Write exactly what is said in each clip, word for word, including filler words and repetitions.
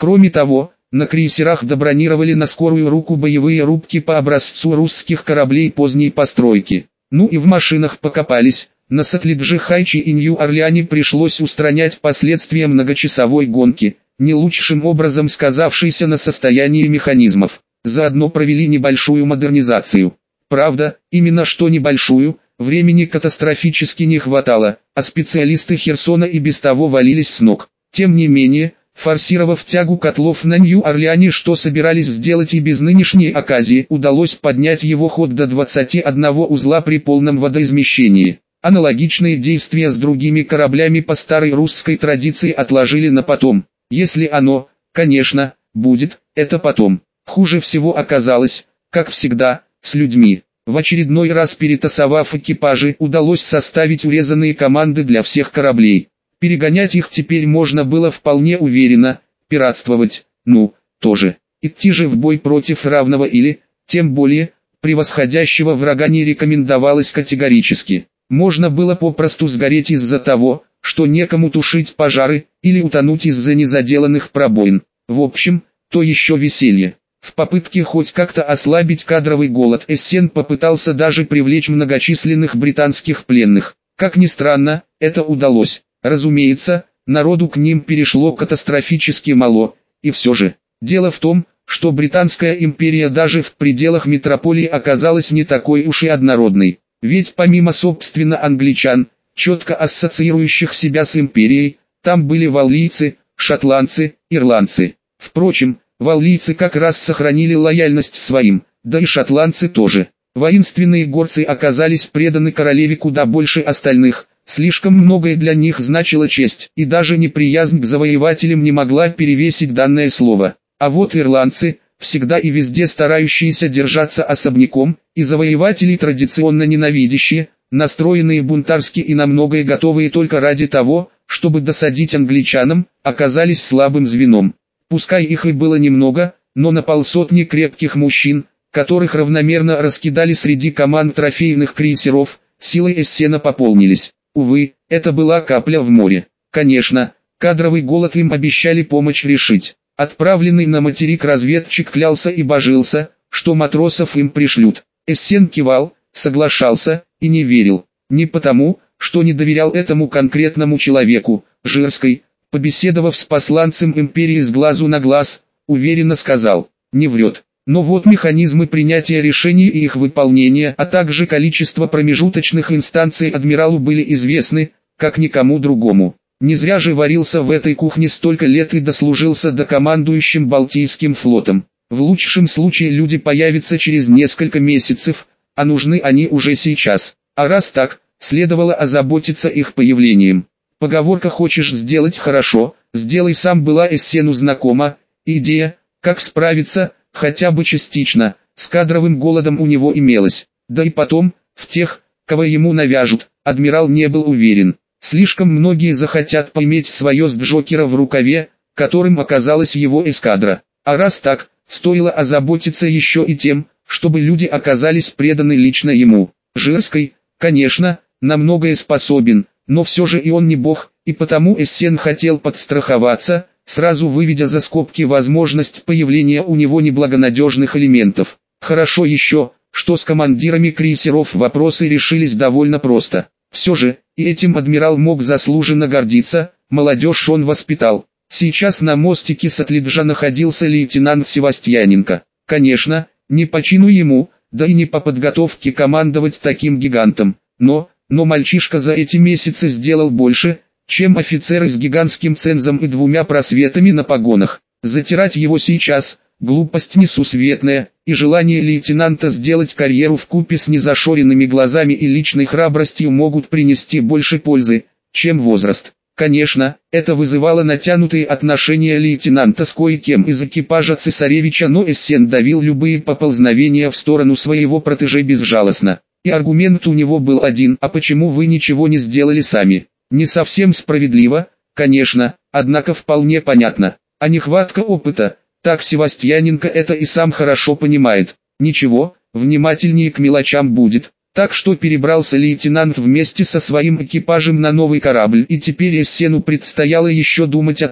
Кроме того, на крейсерах добронировали на скорую руку боевые рубки по образцу русских кораблей поздней постройки. Ну и в машинах покопались. На Сатлидже Хайчи и Нью-Орлеане пришлось устранять последствия многочасовой гонки, не лучшим образом сказавшейся на состоянии механизмов. Заодно провели небольшую модернизацию. Правда, именно что небольшую, времени катастрофически не хватало, а специалисты Херсона и без того валились с ног. Тем не менее, форсировав тягу котлов на Нью-Орлеане, что собирались сделать и без нынешней оказии, удалось поднять его ход до двадцати одного узла при полном водоизмещении. Аналогичные действия с другими кораблями по старой русской традиции отложили на потом. Если оно, конечно, будет, это потом. Хуже всего оказалось, как всегда, с людьми. В очередной раз перетасовав экипажи, удалось составить урезанные команды для всех кораблей. Перегонять их теперь можно было вполне уверенно, пиратствовать, ну, тоже. Идти же в бой против равного или, тем более, превосходящего врага не рекомендовалось категорически. Можно было попросту сгореть из-за того, что некому тушить пожары, или утонуть из-за незаделанных пробоин. В общем, то еще веселье. В попытке хоть как-то ослабить кадровый голод Эссен попытался даже привлечь многочисленных британских пленных. Как ни странно, это удалось. Разумеется, народу к ним перешло катастрофически мало, и все же. Дело в том, что Британская империя даже в пределах метрополии оказалась не такой уж и однородной. Ведь помимо собственно англичан, четко ассоциирующих себя с империей, там были валлийцы, шотландцы, ирландцы. Впрочем, валлийцы как раз сохранили лояльность своим, да и шотландцы тоже. Воинственные горцы оказались преданы королеве куда больше остальных, слишком многое для них значила честь, и даже неприязнь к завоевателям не могла перевесить данное слово. А вот ирландцы, всегда и везде старающиеся держаться особняком, и завоевателей традиционно ненавидящие, настроенные бунтарски и на многое готовые только ради того, чтобы досадить англичанам, оказались слабым звеном. Пускай их и было немного, но на полсотни крепких мужчин, которых равномерно раскидали среди команд трофейных крейсеров, силы Эссена пополнились. Увы, это была капля в море. Конечно, кадровый голод им обещали помочь решить. Отправленный на материк разведчик клялся и божился, что матросов им пришлют. Эссен кивал, соглашался и не верил. Не потому, что не доверял этому конкретному человеку, Жирской, побеседовав с посланцем империи с глазу на глаз, уверенно сказал, не врет. Но вот механизмы принятия решений и их выполнения, а также количество промежуточных инстанций адмиралу были известны, как никому другому. Не зря же варился в этой кухне столько лет и дослужился до командующим Балтийским флотом. В лучшем случае люди появятся через несколько месяцев, а нужны они уже сейчас. А раз так, следовало озаботиться их появлением. Поговорка «хочешь сделать хорошо, сделай сам» была Эссену знакома, идея, как справиться, хотя бы частично, с кадровым голодом у него имелась. Да и потом, в тех, кого ему навяжут, адмирал не был уверен. Слишком многие захотят поиметь свое с Джокера в рукаве, которым оказалась его эскадра. А раз так, стоило озаботиться еще и тем, чтобы люди оказались преданы лично ему. Жирской, конечно, на многое способен, но все же и он не бог, и потому Эссен хотел подстраховаться, сразу выведя за скобки возможность появления у него неблагонадежных элементов. Хорошо еще, что с командирами крейсеров вопросы решились довольно просто. Все же, и этим адмирал мог заслуженно гордиться, молодежь он воспитал. Сейчас на мостике Сатлиджа находился лейтенант Севастьяненко. Конечно, не по чину ему, да и не по подготовке командовать таким гигантом, но, но мальчишка за эти месяцы сделал больше, чем офицеры с гигантским цензом и двумя просветами на погонах. Затирать его сейчас – глупость несусветная, и желание лейтенанта сделать карьеру вкупе с незашоренными глазами и личной храбростью могут принести больше пользы, чем возраст. Конечно, это вызывало натянутые отношения лейтенанта с кое-кем из экипажа цесаревича, но Эссен давил любые поползновения в сторону своего протеже безжалостно. И аргумент у него был один: а почему вы ничего не сделали сами? Не совсем справедливо, конечно, однако вполне понятно. А нехватка опыта, так Севастьяненко это и сам хорошо понимает. Ничего, внимательнее к мелочам будет. Так что перебрался лейтенант вместе со своим экипажем на новый корабль, и теперь Эссену предстояло еще думать о том,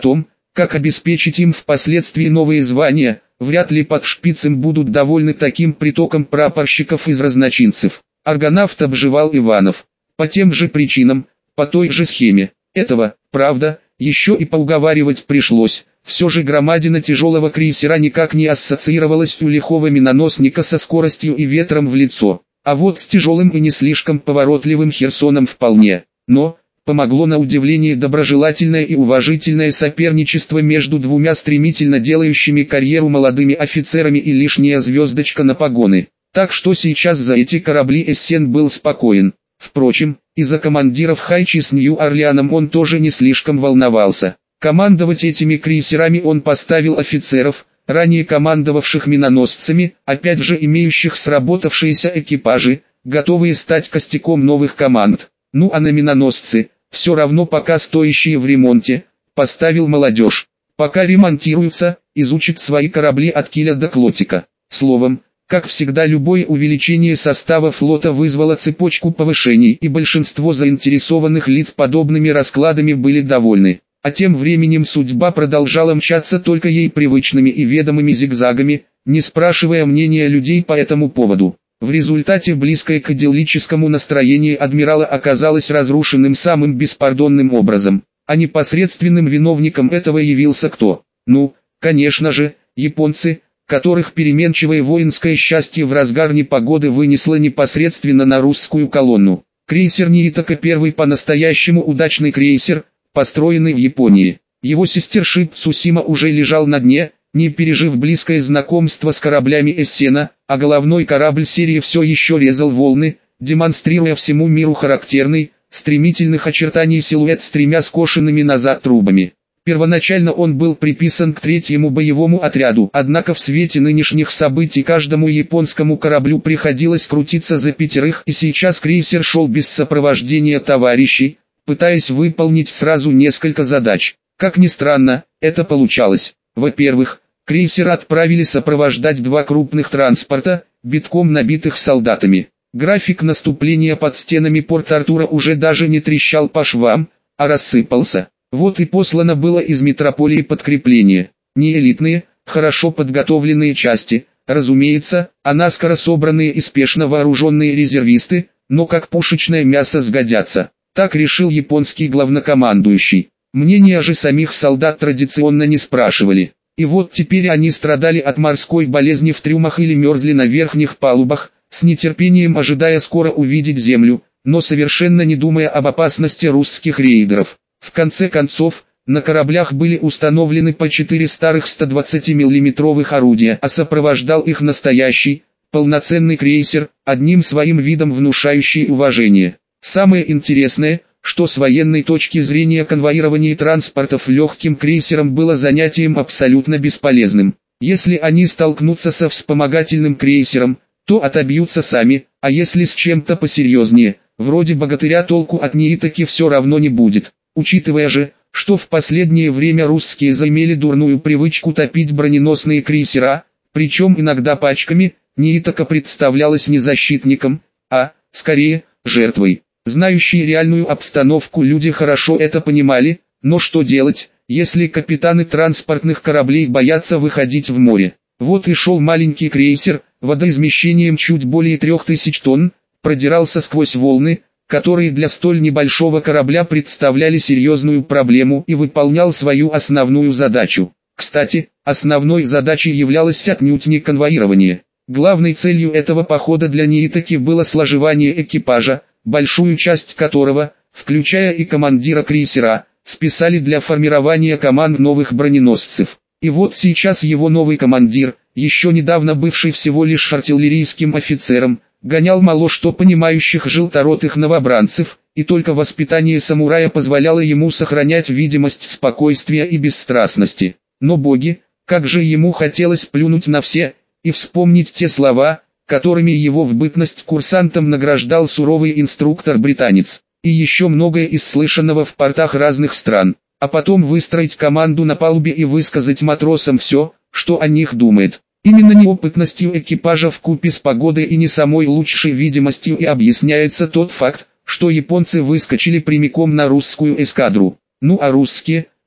Как обеспечить им впоследствии новые звания, вряд ли под Шпицем будут довольны таким притоком прапорщиков из разночинцев. Аргонавт обживал Иванов. По тем же причинам, по той же схеме. Этого, правда, еще и поуговаривать пришлось. Все же громадина тяжелого крейсера никак не ассоциировалась у лихого миноносника со скоростью и ветром в лицо. А вот с тяжелым и не слишком поворотливым Херсоном вполне. Но, помогло на удивление доброжелательное и уважительное соперничество между двумя стремительно делающими карьеру молодыми офицерами и лишняя звездочка на погоны. Так что сейчас за эти корабли Эссен был спокоен. Впрочем, из-за командиров Хайчи с Нью-Орлеаном он тоже не слишком волновался. Командовать этими крейсерами он поставил офицеров, ранее командовавших миноносцами, опять же имеющих сработавшиеся экипажи, готовые стать костяком новых команд. Ну а на миноносцы, все равно пока стоящие в ремонте, поставил молодежь. Пока ремонтируются, изучат свои корабли от киля до клотика. Словом, как всегда, любое увеличение состава флота вызвало цепочку повышений, и большинство заинтересованных лиц подобными раскладами были довольны. А тем временем судьба продолжала мчаться только ей привычными и ведомыми зигзагами, не спрашивая мнения людей по этому поводу. В результате близкое к идиллическому настроение адмирала оказалось разрушенным самым беспардонным образом. А непосредственным виновником этого явился кто? Ну, конечно же, японцы, которых переменчивое воинское счастье в разгар непогоды вынесло непосредственно на русскую колонну. Крейсер Ниитока, первый по-настоящему удачный крейсер, построенный в Японии. Его сестершип Цусима уже лежал на дне, не пережив близкое знакомство с кораблями Эссена, а головной корабль серии все еще резал волны, демонстрируя всему миру характерный, стремительных очертаний силуэт с тремя скошенными назад трубами. Первоначально он был приписан к третьему боевому отряду, однако в свете нынешних событий каждому японскому кораблю приходилось крутиться за пятерых, и сейчас крейсер шел без сопровождения товарищей, пытаясь выполнить сразу несколько задач. Как ни странно, это получалось. Во-первых, крейсер отправили сопровождать два крупных транспорта, битком набитых солдатами. График наступления под стенами Порт-Артура уже даже не трещал по швам, а рассыпался. Вот и послано было из метрополии подкрепление. Не элитные, хорошо подготовленные части, разумеется, а наскоро собранные и спешно вооруженные резервисты, но как пушечное мясо сгодятся. Так решил японский главнокомандующий. Мнения же самих солдат традиционно не спрашивали. И вот теперь они страдали от морской болезни в трюмах или мерзли на верхних палубах, с нетерпением ожидая скоро увидеть землю, но совершенно не думая об опасности русских рейдеров. В конце концов, на кораблях были установлены по четыре старых сто двадцатимиллиметровых орудия, а сопровождал их настоящий, полноценный крейсер, одним своим видом внушающий уважение. Самое интересное, что с военной точки зрения конвоирование транспортов легким крейсером было занятием абсолютно бесполезным. Если они столкнутся со вспомогательным крейсером, то отобьются сами, а если с чем-то посерьезнее, вроде богатыря, толку от Ниитоки все равно не будет. Учитывая же, что в последнее время русские заимели дурную привычку топить броненосные крейсера, причем иногда пачками, Ниитока представлялась не защитником, а, скорее, жертвой. Знающие реальную обстановку люди хорошо это понимали, но что делать, если капитаны транспортных кораблей боятся выходить в море? Вот и шел маленький крейсер, водоизмещением чуть более трех тысяч тонн, продирался сквозь волны, которые для столь небольшого корабля представляли серьезную проблему, и выполнял свою основную задачу. Кстати, основной задачей являлось отнюдь не конвоирование. Главной целью этого похода для Ниитоки было сложевание экипажа, большую часть которого, включая и командира крейсера, списали для формирования команд новых броненосцев. И вот сейчас его новый командир, еще недавно бывший всего лишь артиллерийским офицером, гонял мало что понимающих желторотых новобранцев, и только воспитание самурая позволяло ему сохранять видимость спокойствия и бесстрастности. Но боги, как же ему хотелось плюнуть на все, и вспомнить те слова, которыми его в бытность курсантом награждал суровый инструктор-британец, и еще многое из слышанного в портах разных стран, а потом выстроить команду на палубе и высказать матросам все, что о них думает. Именно неопытностью экипажа вкупе с погодой и не самой лучшей видимостью и объясняется тот факт, что японцы выскочили прямиком на русскую эскадру. Ну а русские,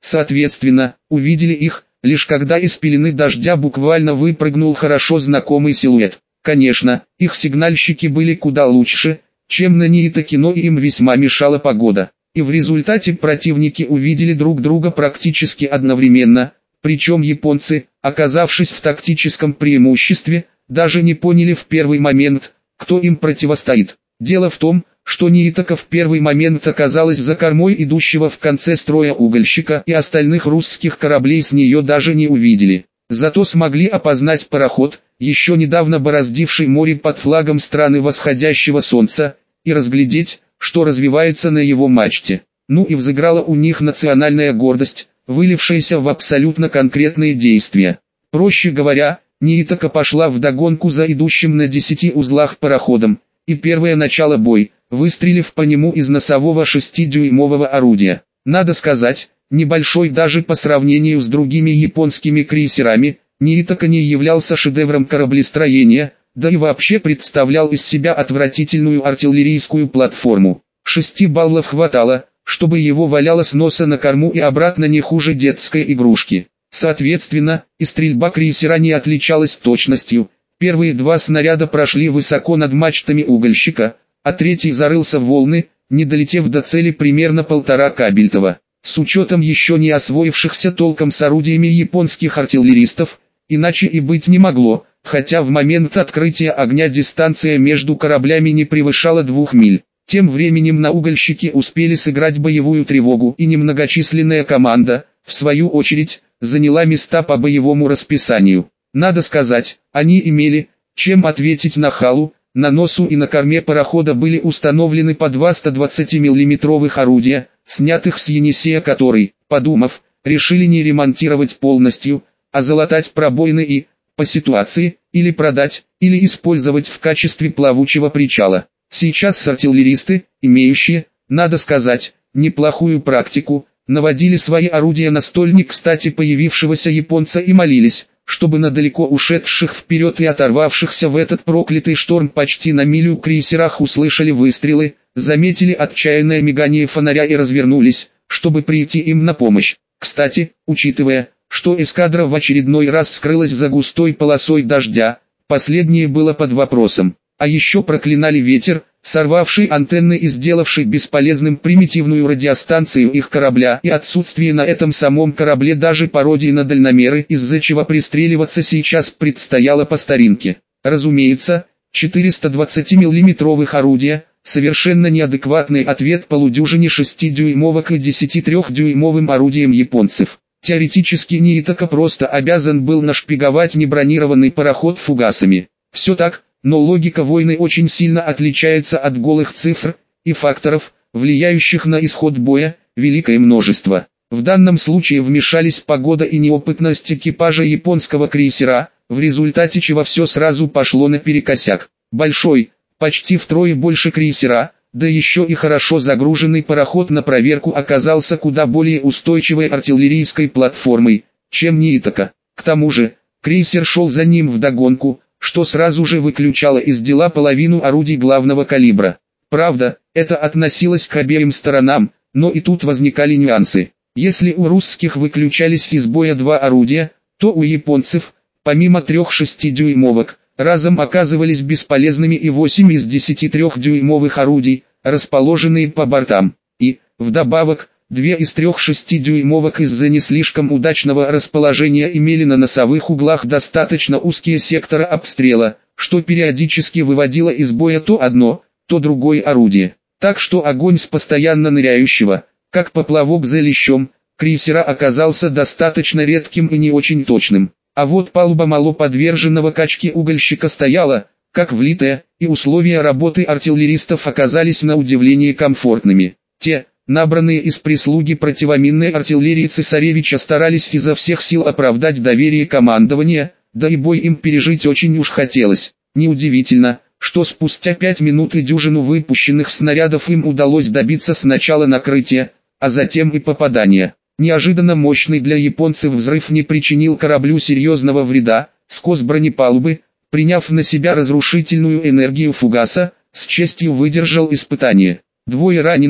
Соответственно, увидели их, лишь когда из пелены дождя буквально выпрыгнул хорошо знакомый силуэт. Конечно, их сигнальщики были куда лучше, чем на Ниитаке, но им весьма мешала погода. И в результате противники увидели друг друга практически одновременно, причем японцы, оказавшись в тактическом преимуществе, даже не поняли в первый момент, кто им противостоит. Дело в том, что Ниитака в первый момент оказалась за кормой идущего в конце строя угольщика, и остальных русских кораблей с нее даже не увидели. Зато смогли опознать пароход, еще недавно бороздивший море под флагом страны восходящего солнца, и разглядеть, что развивается на его мачте. Ну и взыграла у них национальная гордость, вылившаяся в абсолютно конкретные действия. Проще говоря, Ниитака пошла вдогонку за идущим на десяти узлах пароходом, и первое начало бой, выстрелив по нему из носового шестидюймового орудия. Надо сказать, небольшой даже по сравнению с другими японскими крейсерами, Ниитака не являлся шедевром кораблестроения, да и вообще представлял из себя отвратительную артиллерийскую платформу. Шести баллов хватало, чтобы его валяло с носа на корму и обратно не хуже детской игрушки. Соответственно, и стрельба крейсера не отличалась точностью. Первые два снаряда прошли высоко над мачтами угольщика, а третий зарылся в волны, не долетев до цели примерно полтора кабельтова. С учетом еще не освоившихся толком с орудиями японских артиллеристов, иначе и быть не могло, хотя в момент открытия огня дистанция между кораблями не превышала двух миль. Тем временем на угольщике успели сыграть боевую тревогу, и немногочисленная команда, в свою очередь, заняла места по боевому расписанию. Надо сказать, они имели, чем ответить на халу. На носу и на корме парохода были установлены по два сто двадцатимиллиметровых орудия, снятых с Енисея, который, подумав, решили не ремонтировать полностью, а залатать пробоины и, по ситуации, или продать, или использовать в качестве плавучего причала. Сейчас артиллеристы, имеющие, надо сказать, неплохую практику, наводили свои орудия на столь не кстати появившегося японца и молились, чтобы на далеко ушедших вперед и оторвавшихся в этот проклятый шторм почти на милю крейсерах услышали выстрелы, заметили отчаянное мигание фонаря и развернулись, чтобы прийти им на помощь. Кстати, учитывая, что эскадра в очередной раз скрылась за густой полосой дождя, последнее было под вопросом. А еще проклинали ветер, сорвавший антенны и сделавший бесполезным примитивную радиостанцию их корабля, и отсутствие на этом самом корабле даже пародии на дальномеры, из-за чего пристреливаться сейчас предстояло по старинке. Разумеется, четыреста двадцатимиллиметровых орудия, совершенно неадекватный ответ полудюжине шестидюймовок и десятитрёхдюймовым орудиям японцев. Теоретически Ниитака просто обязан был нашпиговать небронированный пароход фугасами. Все так, но логика войны очень сильно отличается от голых цифр, и факторов, влияющих на исход боя, великое множество. В данном случае вмешались погода и неопытность экипажа японского крейсера, в результате чего все сразу пошло наперекосяк. Большой, почти втрое больше крейсера, да еще и хорошо загруженный пароход на проверку оказался куда более устойчивой артиллерийской платформой, чем Ниитака. К тому же, крейсер шел за ним вдогонку, что сразу же выключало из дела половину орудий главного калибра. Правда, это относилось к обеим сторонам, но и тут возникали нюансы. Если у русских выключались из боя два орудия, то у японцев, помимо трех шестидюймовок, разом оказывались бесполезными и восемь из десятитрёхдюймовых орудий, расположенные по бортам. И, вдобавок, две из трех шестидюймовок из-за не слишком удачного расположения имели на носовых углах достаточно узкие секторы обстрела, что периодически выводило из боя то одно, то другое орудие. Так что огонь с постоянно ныряющего, как поплавок за лещом, крейсера оказался достаточно редким и не очень точным. А вот палуба мало подверженного качке угольщика стояла, как влитая, и условия работы артиллеристов оказались на удивление комфортными. Те, набранные из прислуги противоминной артиллерии цесаревича, старались изо всех сил оправдать доверие командования, да и бой им пережить очень уж хотелось. Неудивительно, что спустя пять минут и дюжину выпущенных снарядов им удалось добиться сначала накрытия, а затем и попадания. Неожиданно мощный для японцев взрыв не причинил кораблю серьезного вреда, скос бронепалубы, приняв на себя разрушительную энергию фугаса, с честью выдержал испытание. Двое раненых,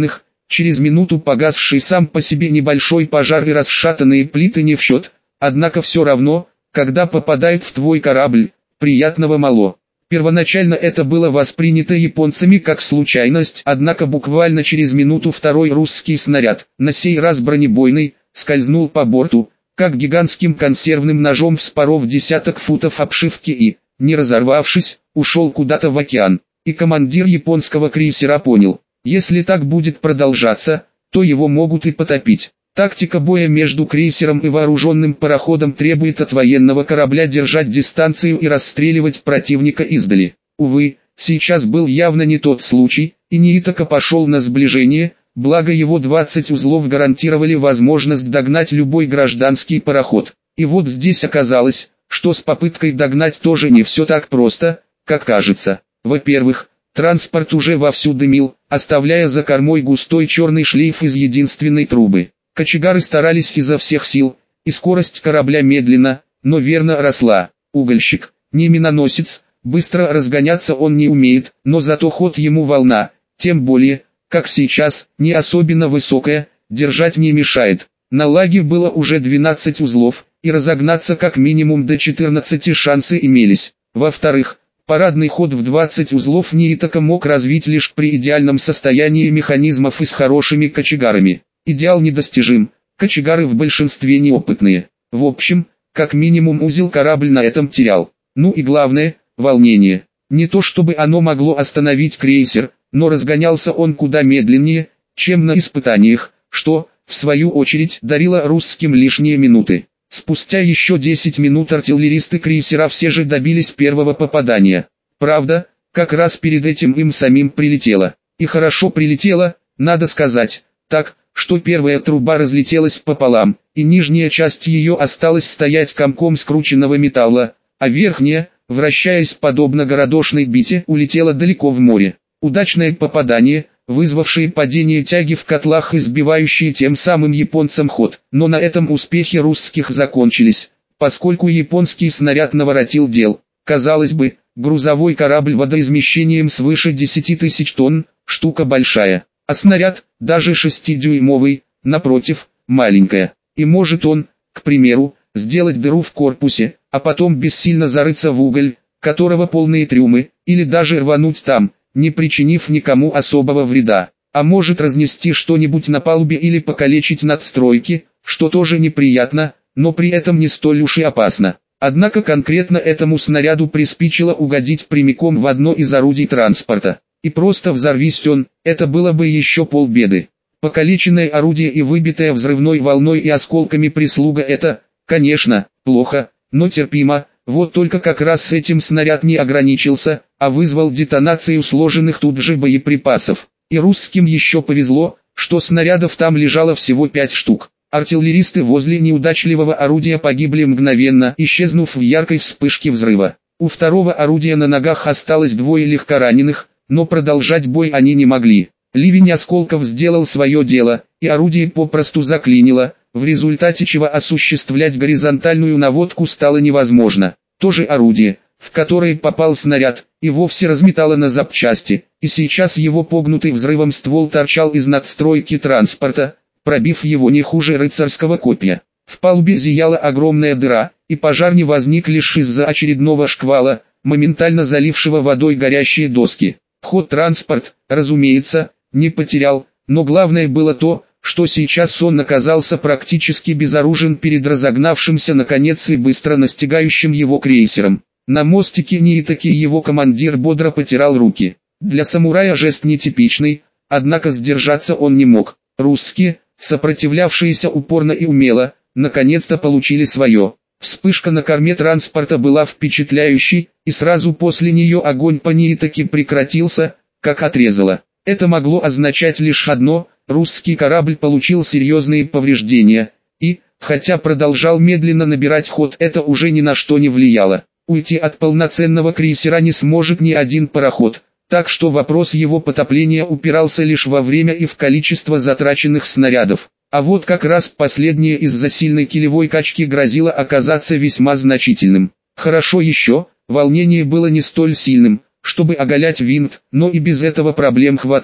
Через минуту погасший сам по себе небольшой пожар и расшатанные плиты не в счет, однако все равно, когда попадают в твой корабль, приятного мало. Первоначально это было воспринято японцами как случайность, однако буквально через минуту второй русский снаряд, на сей раз бронебойный, скользнул по борту, как гигантским консервным ножом вспоров десяток футов обшивки и, не разорвавшись, ушел куда-то в океан. И командир японского крейсера понял, если так будет продолжаться, то его могут и потопить. Тактика боя между крейсером и вооруженным пароходом требует от военного корабля держать дистанцию и расстреливать противника издали. Увы, сейчас был явно не тот случай, и Ниитока пошел на сближение, благо его двадцать узлов гарантировали возможность догнать любой гражданский пароход. И вот здесь оказалось, что с попыткой догнать тоже не все так просто, как кажется. Во-первых, транспорт уже вовсю дымил, оставляя за кормой густой черный шлейф из единственной трубы. Кочегары старались изо всех сил, и скорость корабля медленно, но верно росла. Угольщик, не миноносец, быстро разгоняться он не умеет, но зато ход ему волна, тем более, как сейчас, не особенно высокая, держать не мешает. На лаге было уже двенадцать узлов, и разогнаться как минимум до четырнадцати шансы имелись. Во-вторых, парадный ход в двадцать узлов Ниитока мог развить лишь при идеальном состоянии механизмов и с хорошими кочегарами. Идеал недостижим, кочегары в большинстве неопытные. В общем, как минимум узел корабль на этом терял. Ну и главное, волнение. Не то чтобы оно могло остановить крейсер, но разгонялся он куда медленнее, чем на испытаниях, что, в свою очередь, дарило русским лишние минуты. Спустя еще десять минут артиллеристы крейсера все же добились первого попадания. Правда, как раз перед этим им самим прилетело. И хорошо прилетело, надо сказать, так, что первая труба разлетелась пополам, и нижняя часть ее осталась стоять комком скрученного металла, а верхняя, вращаясь подобно городошной бите, улетела далеко в море. Удачное попадание, вызвавшее падение тяги в котлах и сбивающее тем самым японцам ход. Но на этом успехи русских закончились, поскольку японский снаряд наворотил дел. Казалось бы, грузовой корабль водоизмещением свыше десяти тысяч тонн, штука большая. А снаряд, даже шестидюймовый, напротив, маленькая. И может он, к примеру, сделать дыру в корпусе, а потом бессильно зарыться в уголь, которого полные трюмы, или даже рвануть там, не причинив никому особого вреда. А может разнести что-нибудь на палубе или покалечить надстройки, что тоже неприятно, но при этом не столь уж и опасно. Однако конкретно этому снаряду приспичило угодить прямиком в одно из орудий транспорта. И просто взорвись он, это было бы еще полбеды. Покалеченное орудие и выбитое взрывной волной и осколками прислуга — это, конечно, плохо, но терпимо. Вот только как раз с этим снаряд не ограничился, а вызвал детонацию сложенных тут же боеприпасов. И русским еще повезло, что снарядов там лежало всего пять штук. Артиллеристы возле неудачливого орудия погибли мгновенно, исчезнув в яркой вспышке взрыва. У второго орудия на ногах осталось двое легкораненых, но продолжать бой они не могли. Ливень осколков сделал свое дело, и орудие попросту заклинило, в результате чего осуществлять горизонтальную наводку стало невозможно. То же орудие, в которое попал снаряд, и вовсе разметало на запчасти, и сейчас его погнутый взрывом ствол торчал из надстройки транспорта, пробив его не хуже рыцарского копья. В палубе зияла огромная дыра, и пожар не возник лишь из-за очередного шквала, моментально залившего водой горящие доски. Ход транспорт, разумеется, не потерял, но главное было то, что сейчас он оказался практически безоружен перед разогнавшимся наконец и быстро настигающим его крейсером. На мостике Ниитоки его командир бодро потирал руки. Для самурая жест нетипичный, однако сдержаться он не мог. Русские, сопротивлявшиеся упорно и умело, наконец-то получили свое. Вспышка на корме транспорта была впечатляющей, и сразу после нее огонь по Ниитоке прекратился, как отрезало. Это могло означать лишь одно: русский корабль получил серьезные повреждения, и, хотя продолжал медленно набирать ход, это уже ни на что не влияло. Уйти от полноценного крейсера не сможет ни один пароход, так что вопрос его потопления упирался лишь во время и в количество затраченных снарядов. А вот как раз последнее из-за сильной килевой качки грозило оказаться весьма значительным. Хорошо еще, волнение было не столь сильным, чтобы оголять винт, но и без этого проблем хватало.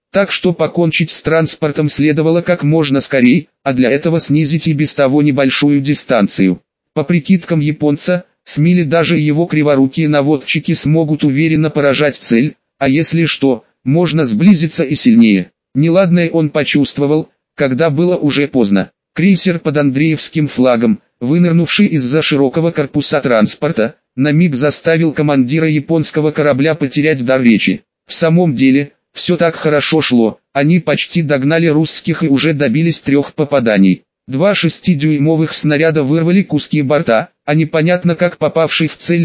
Так что покончить с транспортом следовало как можно скорее, а для этого снизить и без того небольшую дистанцию. По прикидкам японца, с мили даже его криворукие наводчики смогут уверенно поражать цель, а если что, можно сблизиться и сильнее. Неладное он почувствовал, когда было уже поздно. Крейсер под Андреевским флагом, вынырнувший из-за широкого корпуса транспорта, на миг заставил командира японского корабля потерять дар речи. В самом деле, все так хорошо шло, они почти догнали русских и уже добились трех попаданий. Два шестидюймовых снаряда вырвали куски борта, а непонятно как попавший в цель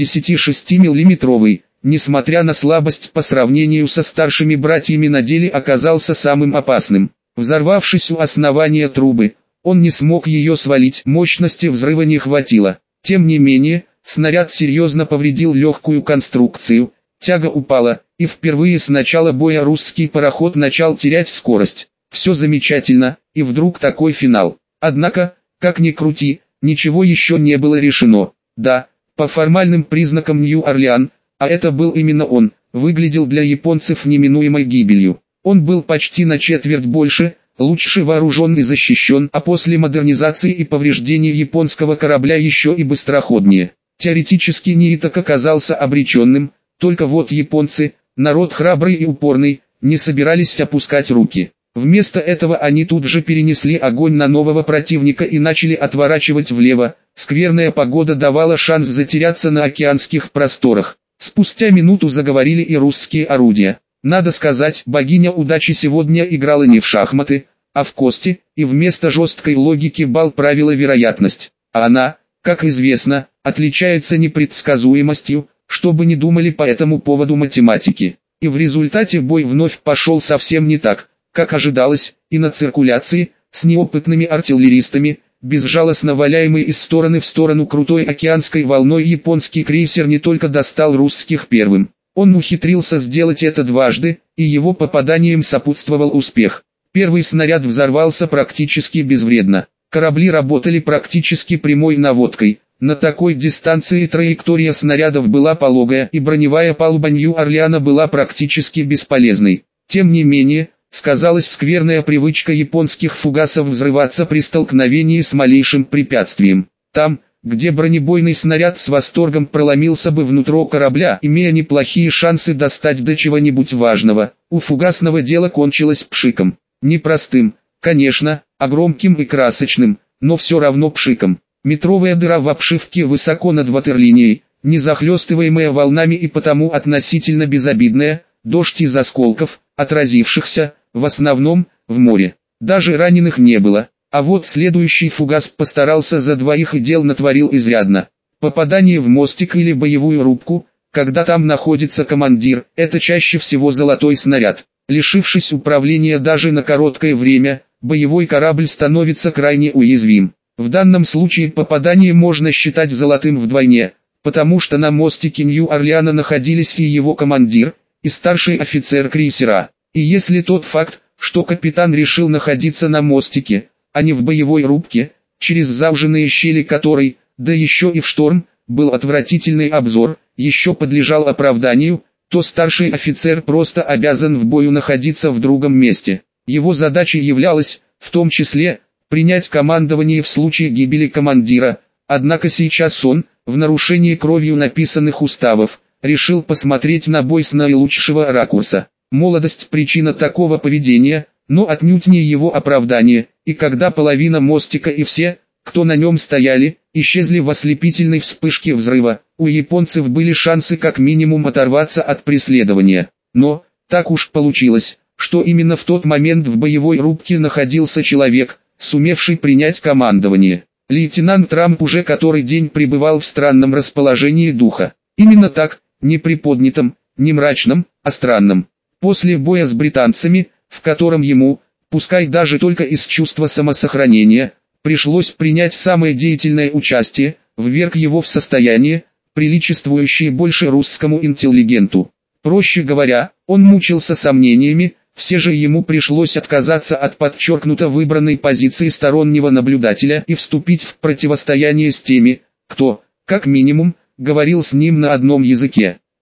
семидесятишестимиллиметровый, несмотря на слабость по сравнению со старшими братьями на деле оказался самым опасным. Взорвавшись у основания трубы, он не смог ее свалить, мощности взрыва не хватило. Тем не менее, снаряд серьезно повредил легкую конструкцию, тяга упала, и впервые с начала боя русский пароход начал терять скорость. Все замечательно, и вдруг такой финал. Однако, как ни крути, ничего еще не было решено. Да, по формальным признакам Нью-Орлеан, а это был именно он, выглядел для японцев неминуемой гибелью. Он был почти на четверть больше, лучше вооружен и защищен, а после модернизации и повреждений японского корабля еще и быстроходнее. Теоретически Ниитак оказался обреченным, только вот японцы, народ храбрый и упорный, не собирались опускать руки. Вместо этого они тут же перенесли огонь на нового противника и начали отворачивать влево. Скверная погода давала шанс затеряться на океанских просторах. Спустя минуту заговорили и русские орудия. Надо сказать, богиня удачи сегодня играла не в шахматы, а в кости, и вместо жесткой логики бал правила вероятность. А она, как известно, отличается непредсказуемостью, что бы ни думали по этому поводу математики. И в результате бой вновь пошел совсем не так, как ожидалось, и на циркуляции, с неопытными артиллеристами, безжалостно валяемый из стороны в сторону крутой океанской волной японский крейсер не только достал русских первым. Он ухитрился сделать это дважды, и его попаданием сопутствовал успех. Первый снаряд взорвался практически безвредно. Корабли работали практически прямой наводкой. На такой дистанции траектория снарядов была пологая, и броневая палуба Нью-Орлеана была практически бесполезной. Тем не менее, сказалась скверная привычка японских фугасов взрываться при столкновении с малейшим препятствием. Там, где бронебойный снаряд с восторгом проломился бы внутрь корабля, имея неплохие шансы достать до чего-нибудь важного, у фугасного дело кончилось пшиком. Непростым, конечно, а громким и красочным, но все равно пшиком. Метровая дыра в обшивке высоко над ватерлинией, не захлестываемая волнами и потому относительно безобидная, дождь из осколков, отразившихся, в основном, в море. Даже раненых не было, а вот следующий фугас постарался за двоих и дел натворил изрядно. Попадание в мостик или боевую рубку, когда там находится командир, это чаще всего золотой снаряд. Лишившись управления даже на короткое время, боевой корабль становится крайне уязвим. В данном случае попадание можно считать золотым вдвойне, потому что на мостике Нью-Орлеана находились и его командир, и старший офицер крейсера. И если тот факт, что капитан решил находиться на мостике, а не в боевой рубке, через зауженные щели которой, да еще и в шторм, был отвратительный обзор, еще подлежал оправданию, то старший офицер просто обязан в бою находиться в другом месте. Его задачей являлось, в том числе, принять командование в случае гибели командира, однако сейчас он, в нарушении кровью написанных уставов, решил посмотреть на бой с наилучшего ракурса. Молодость – причина такого поведения, но отнюдь не его оправдание, и когда половина мостика и все, кто на нем стояли, исчезли в ослепительной вспышке взрыва, у японцев были шансы как минимум оторваться от преследования. Но, так уж получилось, что именно в тот момент в боевой рубке находился человек, сумевший принять командование. Лейтенант Трамп уже который день пребывал в странном расположении духа. Именно так, не приподнятом, не мрачном, а странном. После боя с британцами, в котором ему, пускай даже только из чувства самосохранения, пришлось принять самое деятельное участие, вверг его в состояние, приличествующее больше русскому интеллигенту. Проще говоря, он мучился сомнениями, все же ему пришлось отказаться от подчеркнуто выбранной позиции стороннего наблюдателя и вступить в противостояние с теми, кто, как минимум, говорил с ним на одном языке.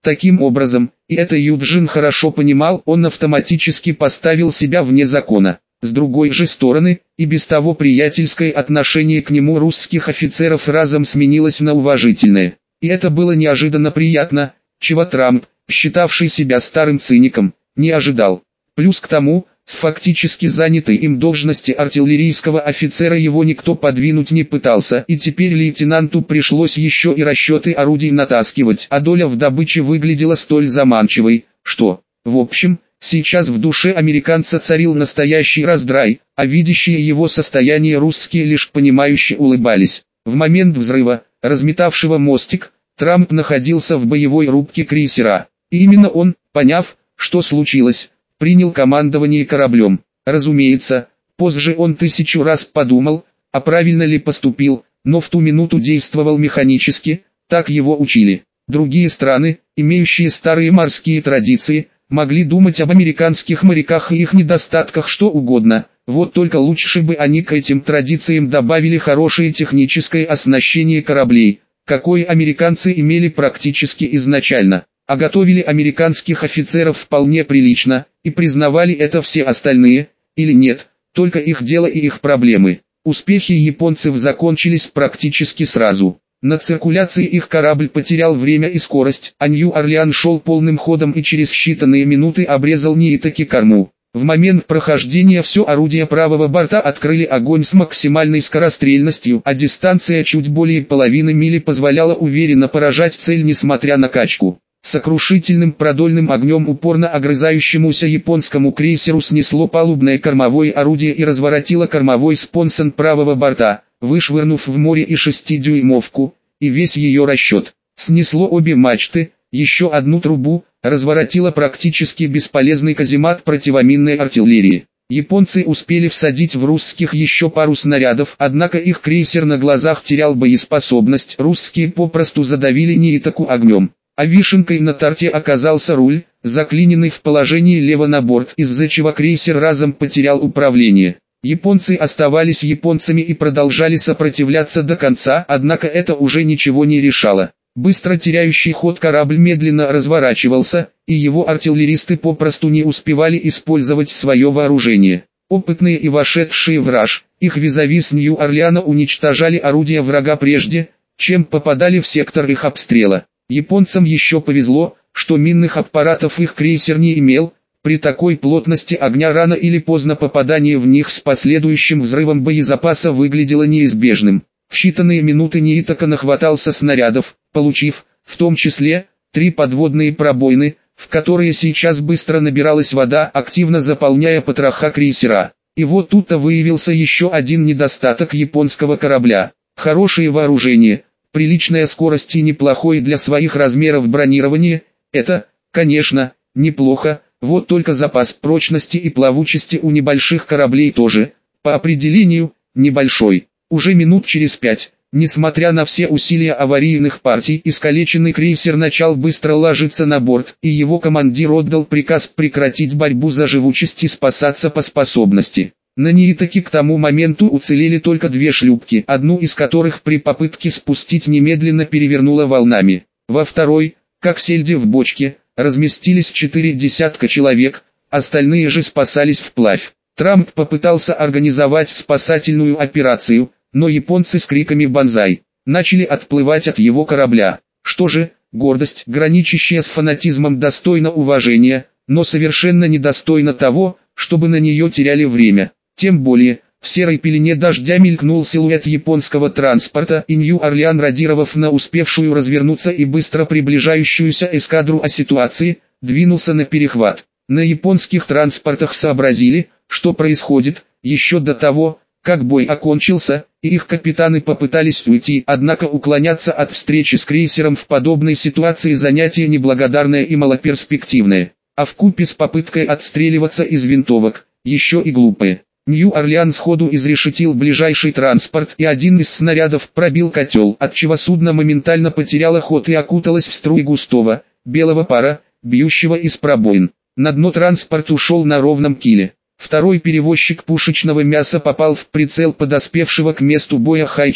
Таким образом, и это Юджин хорошо понимал, он автоматически поставил себя вне закона. С другой же стороны, и без того приятельское отношение к нему русских офицеров разом сменилось на уважительное. И это было неожиданно приятно, чего Трамп, считавший себя старым циником, не ожидал. Плюс к тому, с фактически занятой им должности артиллерийского офицера его никто подвинуть не пытался, и теперь лейтенанту пришлось еще и расчеты орудий натаскивать, а доля в добыче выглядела столь заманчивой, что, в общем, сейчас в душе американца царил настоящий раздрай, а видящие его состояние русские лишь понимающе улыбались. В момент взрыва, разметавшего мостик, Трамп находился в боевой рубке крейсера, и именно он, поняв, что случилось, принял командование кораблем. Разумеется, позже он тысячу раз подумал, а правильно ли поступил, но в ту минуту действовал механически, так его учили. Другие страны, имеющие старые морские традиции, могли думать об американских моряках и их недостатках что угодно, вот только лучше бы они к этим традициям добавили хорошее техническое оснащение кораблей, какое американцы имели практически изначально, а готовили американских офицеров вполне прилично, и признавали это все остальные, или нет, только их дело и их проблемы. Успехи японцев закончились практически сразу. На циркуляции их корабль потерял время и скорость, а Нью-Орлеан шел полным ходом и через считанные минуты обрезал Ниитаки корму. В момент прохождения все орудия правого борта открыли огонь с максимальной скорострельностью, а дистанция чуть более половины мили позволяла уверенно поражать цель несмотря на качку. Сокрушительным продольным огнем упорно огрызающемуся японскому крейсеру снесло палубное кормовое орудие и разворотило кормовой спонсон правого борта, вышвырнув в море и шестидюймовку, и весь ее расчет. Снесло обе мачты, еще одну трубу, разворотило практически бесполезный каземат противоминной артиллерии. Японцы успели всадить в русских еще пару снарядов, однако их крейсер на глазах терял боеспособность, русские попросту задавили Ниитаку огнем. А вишенкой на торте оказался руль, заклиненный в положении лево на борт, из-за чего крейсер разом потерял управление. Японцы оставались японцами и продолжали сопротивляться до конца, однако это уже ничего не решало. Быстро теряющий ход корабль медленно разворачивался, и его артиллеристы попросту не успевали использовать свое вооружение. Опытные и вошедшие в раж, их визави с Нью-Орлеана уничтожали орудия врага прежде, чем попадали в сектор их обстрела. Японцам еще повезло, что минных аппаратов их крейсер не имел, при такой плотности огня рано или поздно попадание в них с последующим взрывом боезапаса выглядело неизбежным. В считанные минуты Ниитака нахватался снарядов, получив, в том числе, три подводные пробоины, в которые сейчас быстро набиралась вода, активно заполняя потроха крейсера. И вот тут-то выявился еще один недостаток японского корабля. Хорошее вооружение, приличная скорость и неплохое для своих размеров бронирование – это, конечно, неплохо, вот только запас прочности и плавучести у небольших кораблей тоже, по определению, небольшой. Уже минут через пять, несмотря на все усилия аварийных партий, искалеченный крейсер начал быстро ложиться на борт, и его командир отдал приказ прекратить борьбу за живучесть и спасаться по способности. На Ниитаке к тому моменту уцелели только две шлюпки, одну из которых при попытке спустить немедленно перевернуло волнами. Во второй, как сельди в бочке, разместились четыре десятка человек, остальные же спасались вплавь. Трамп попытался организовать спасательную операцию, но японцы с криками «Бонзай!» начали отплывать от его корабля. Что же, гордость, граничащая с фанатизмом, достойна уважения, но совершенно недостойна того, чтобы на нее теряли время. Тем более, в серой пелене дождя мелькнул силуэт японского транспорта, и Нью-Орлеан, радировав на успевшую развернуться и быстро приближающуюся эскадру о ситуации, двинулся на перехват. На японских транспортах сообразили, что происходит, еще до того, как бой окончился, и их капитаны попытались уйти, однако уклоняться от встречи с крейсером в подобной ситуации занятие неблагодарное и малоперспективное, а вкупе с попыткой отстреливаться из винтовок, еще и глупое. Нью-Орлеан сходу изрешетил ближайший транспорт, и один из снарядов пробил котел, отчего судно моментально потеряло ход и окуталось в струи густого, белого пара, бьющего из пробоин. На дно транспорт ушел на ровном киле. Второй перевозчик пушечного мяса попал в прицел подоспевшего к месту боя Хайчи.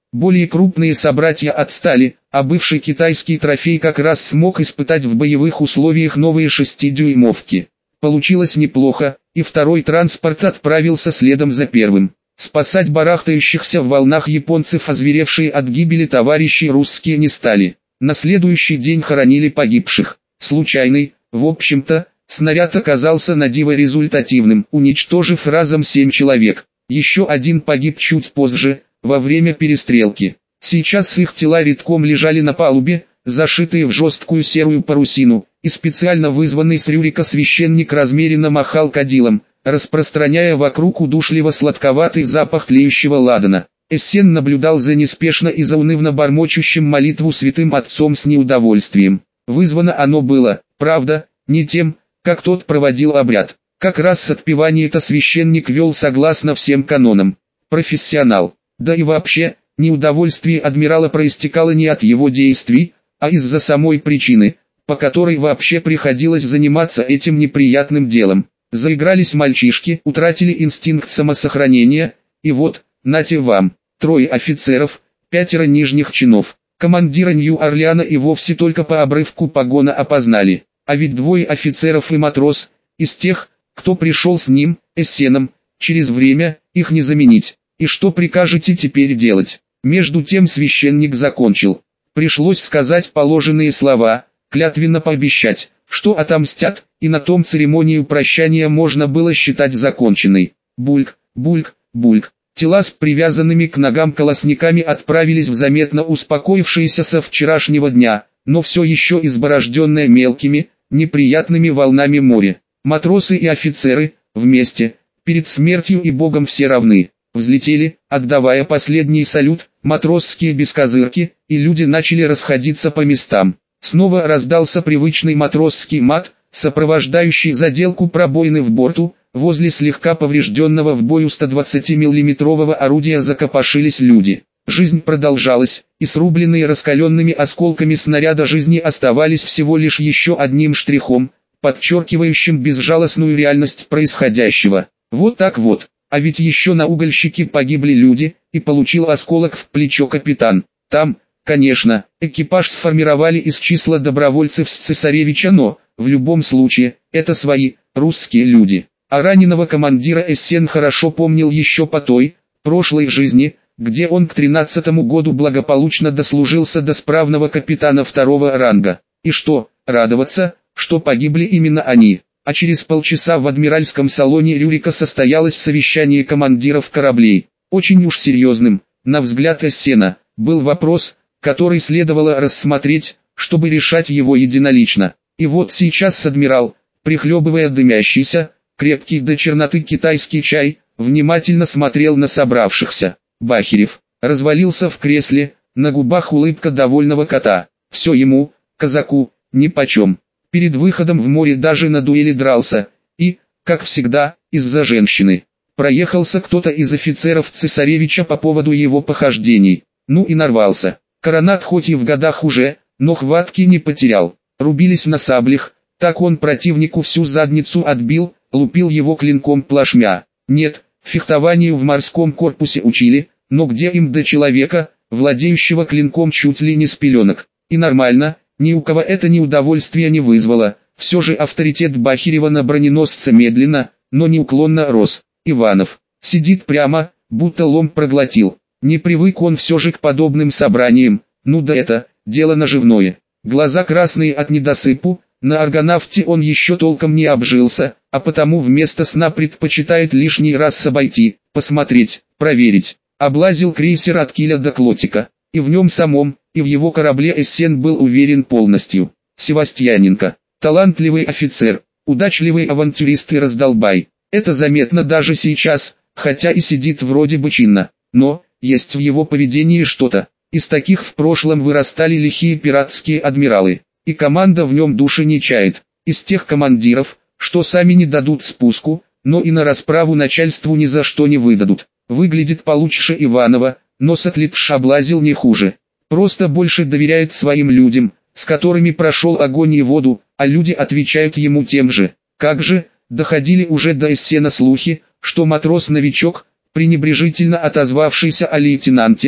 Более крупные собратья отстали, а бывший китайский трофей как раз смог испытать в боевых условиях новые шестидюймовки. Получилось неплохо, и второй транспорт отправился следом за первым. Спасать барахтающихся в волнах японцев, озверевшие от гибели товарищей, русские не стали. На следующий день хоронили погибших. Случайный, в общем-то, снаряд оказался на диво результативным, уничтожив разом семь человек. Еще один погиб чуть позже, во время перестрелки. Сейчас их тела редком лежали на палубе, зашитые в жесткую серую парусину, и специально вызванный с Рюрика священник размеренно махал кадилом, распространяя вокруг удушливо-сладковатый запах тлеющего ладана. Эссен наблюдал за неспешно и заунывно бормочущим молитву святым отцом с неудовольствием. Вызвано оно было, правда, не тем, как тот проводил обряд. Как раз отпевание-то священник вел согласно всем канонам. Профессионал. Да и вообще, неудовольствие адмирала проистекало не от его действий, а из-за самой причины, по которой вообще приходилось заниматься этим неприятным делом. Заигрались мальчишки, утратили инстинкт самосохранения, и вот, нате вам, трое офицеров, пятеро нижних чинов. Командира Нью-Орлеана и вовсе только по обрывку погона опознали, а ведь двое офицеров и матрос, из тех, кто пришел с ним, Эссеном, через время, их не заменить. И что прикажете теперь делать? Между тем священник закончил. Пришлось сказать положенные слова, клятвенно пообещать, что отомстят, и на том церемонию прощания можно было считать законченной. Бульк, бульк, бульк. Тела с привязанными к ногам колосниками отправились в заметно успокоившееся со вчерашнего дня, но все еще изборожденное мелкими, неприятными волнами море. Матросы и офицеры, вместе, перед смертью и Богом все равны. Взлетели, отдавая последний салют, матросские бескозырки, и люди начали расходиться по местам. Снова раздался привычный матросский мат, сопровождающий заделку пробоины в борту. Возле слегка поврежденного в бою сто двадцатимиллиметрового орудия закопошились люди. Жизнь продолжалась, и срубленные раскаленными осколками снаряда жизни оставались всего лишь еще одним штрихом, подчеркивающим безжалостную реальность происходящего. Вот так вот, а ведь еще на угольщике погибли люди, и получил осколок в плечо капитан. Там, конечно, экипаж сформировали из числа добровольцев с цесаревича, но, в любом случае, это свои, русские люди. А раненого командира Эссен хорошо помнил еще по той, прошлой жизни, где он к тринадцатому году благополучно дослужился до справного капитана второго ранга. И что, радоваться, что погибли именно они. А через полчаса в адмиральском салоне Рюрика состоялось совещание командиров кораблей. Очень уж серьезным, на взгляд Эссена, был вопрос, который следовало рассмотреть, чтобы решать его единолично. И вот сейчас адмирал, прихлебывая дымящийся, крепкий до черноты китайский чай, внимательно смотрел на собравшихся. Бахерев развалился в кресле, на губах улыбка довольного кота. Все ему, казаку, нипочем. Перед выходом в море даже на дуэли дрался, и, как всегда, из-за женщины. Проехался кто-то из офицеров цесаревича по поводу его похождений. Ну и нарвался. Коронат хоть и в годах уже, но хватки не потерял. Рубились на саблях, так он противнику всю задницу отбил, лупил его клинком плашмя. Нет, фехтованию в морском корпусе учили, но где им до человека, владеющего клинком чуть ли не с пеленок. И нормально, ни у кого это неудовольствие не вызвало. Все же авторитет Бахерева на броненосце медленно, но неуклонно рос. Иванов сидит прямо, будто лом проглотил. Не привык он все же к подобным собраниям. Ну да это, дело наживное. Глаза красные от недосыпу. На аргонавте он еще толком не обжился, а потому вместо сна предпочитает лишний раз обойти, посмотреть, проверить. Облазил крейсер от киля до клотика, и в нем самом, и в его корабле Эссен был уверен полностью. Севастьяненко, талантливый офицер, удачливый авантюрист и раздолбай. Это заметно даже сейчас, хотя и сидит вроде бы чинно, но, есть в его поведении что-то. Из таких в прошлом вырастали лихие пиратские адмиралы. И команда в нем души не чает. Из тех командиров, что сами не дадут спуску, но и на расправу начальству ни за что не выдадут. Выглядит получше Иванова, но Сатлипш облазил не хуже. Просто больше доверяет своим людям, с которыми прошел огонь и воду, а люди отвечают ему тем же. Как же, доходили уже до Эссена слухи, что матрос-новичок, пренебрежительно отозвавшийся о лейтенанте,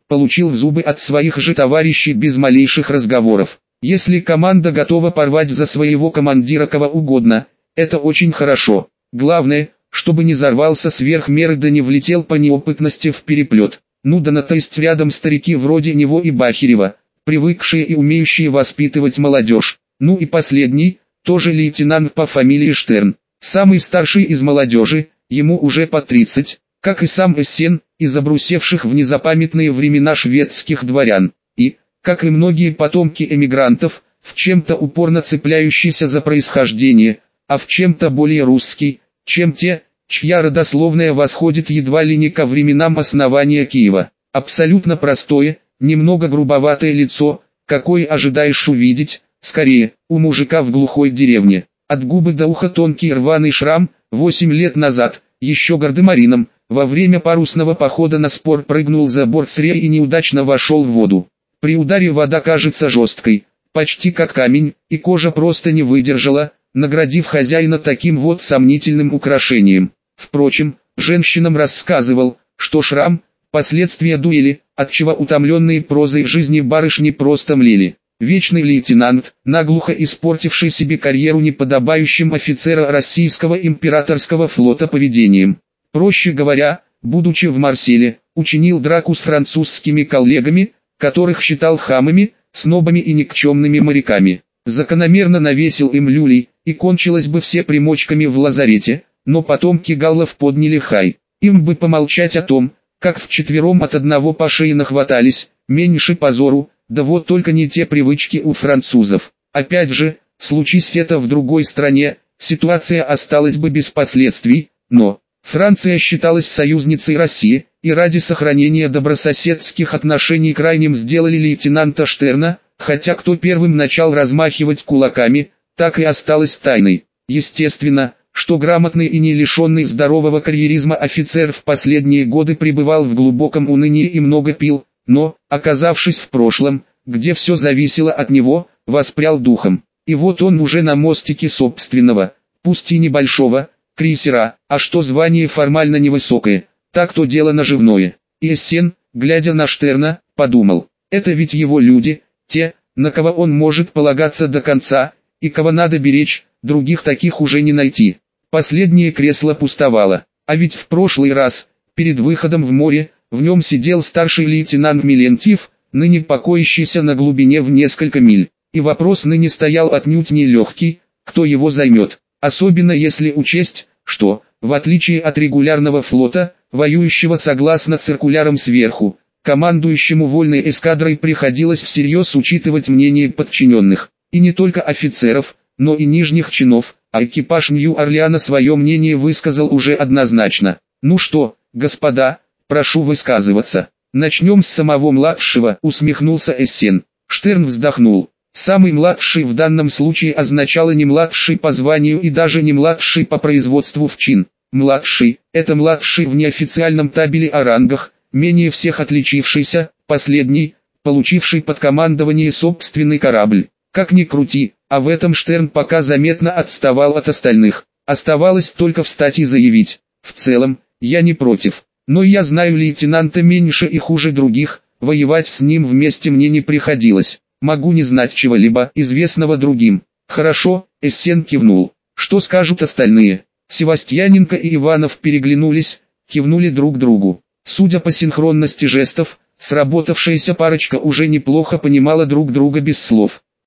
получил в зубы от своих же товарищей без малейших разговоров. Если команда готова порвать за своего командира кого угодно, это очень хорошо. Главное, чтобы не взорвался сверх меры да не влетел по неопытности в переплет. Ну да на то есть рядом старики вроде него и Бахирева, привыкшие и умеющие воспитывать молодежь. Ну и последний, тоже лейтенант по фамилии Штерн. Самый старший из молодежи, ему уже по тридцать, как и сам Эссен, из обрусевших в незапамятные времена шведских дворян. И, как и многие потомки эмигрантов, в чем-то упорно цепляющийся за происхождение, а в чем-то более русский, чем те, чья родословная восходит едва ли не ко временам основания Киева. Абсолютно простое, немного грубоватое лицо, какое ожидаешь увидеть, скорее, у мужика в глухой деревне. От губы до уха тонкий рваный шрам, восемь лет назад, еще гардемарином, во время парусного похода на спор прыгнул за борт с рей и неудачно вошел в воду. При ударе вода кажется жесткой, почти как камень, и кожа просто не выдержала, наградив хозяина таким вот сомнительным украшением. Впрочем, женщинам рассказывал, что шрам – последствия дуэли, отчего утомленные прозой жизни барышни просто млели. Вечный лейтенант, наглухо испортивший себе карьеру неподобающим офицера российского императорского флота поведением. Проще говоря, будучи в Марселе, учинил драку с французскими коллегами, которых считал хамами, снобами и никчемными моряками. Закономерно навесил им люлей, и кончилось бы все примочками в лазарете, но потомки галлов подняли хай. Им бы помолчать о том, как вчетвером от одного по шее нахватались, меньше позору, да вот только не те привычки у французов. Опять же, случись это в другой стране, ситуация осталась бы без последствий, но Франция считалась союзницей России, и ради сохранения добрососедских отношений крайним сделали лейтенанта Штерна, хотя кто первым начал размахивать кулаками, так и осталось тайной. Естественно, что грамотный и не лишенный здорового карьеризма офицер в последние годы пребывал в глубоком унынии и много пил, но, оказавшись в прошлом, где все зависело от него, воспрял духом. И вот он уже на мостике собственного, пусть и небольшого, крейсера, а что звание формально невысокое, так то дело наживное. И Эссен, глядя на Штерна, подумал, это ведь его люди, те, на кого он может полагаться до конца, и кого надо беречь, других таких уже не найти. Последнее кресло пустовало, а ведь в прошлый раз, перед выходом в море, в нем сидел старший лейтенант Милентьев, ныне покоящийся на глубине в несколько миль. И вопрос ныне стоял отнюдь не легкий, кто его займет. Особенно если учесть, что, в отличие от регулярного флота, воюющего согласно циркулярам сверху, командующему вольной эскадрой приходилось всерьез учитывать мнение подчиненных. И не только офицеров, но и нижних чинов, а экипаж Нью-Орлеана свое мнение высказал уже однозначно. Ну что, господа, прошу высказываться. Начнем с самого младшего, усмехнулся Эссен. Штерн вздохнул. Самый младший в данном случае означало не младший по званию и даже не младший по производству в чин. Младший – это младший в неофициальном табеле о рангах, менее всех отличившийся, последний, получивший под командование собственный корабль. Как ни крути, а в этом Штерн пока заметно отставал от остальных. Оставалось только встать и заявить. В целом, я не против. Но я знаю лейтенанта меньше и хуже других, воевать с ним вместе мне не приходилось. Могу не знать чего-либо, известного другим. Хорошо, Эссен кивнул. Что скажут остальные? Севастьяненко и Иванов переглянулись, кивнули друг другу. Судя по синхронности жестов, сработавшаяся парочка уже неплохо понимала друг друга без слов.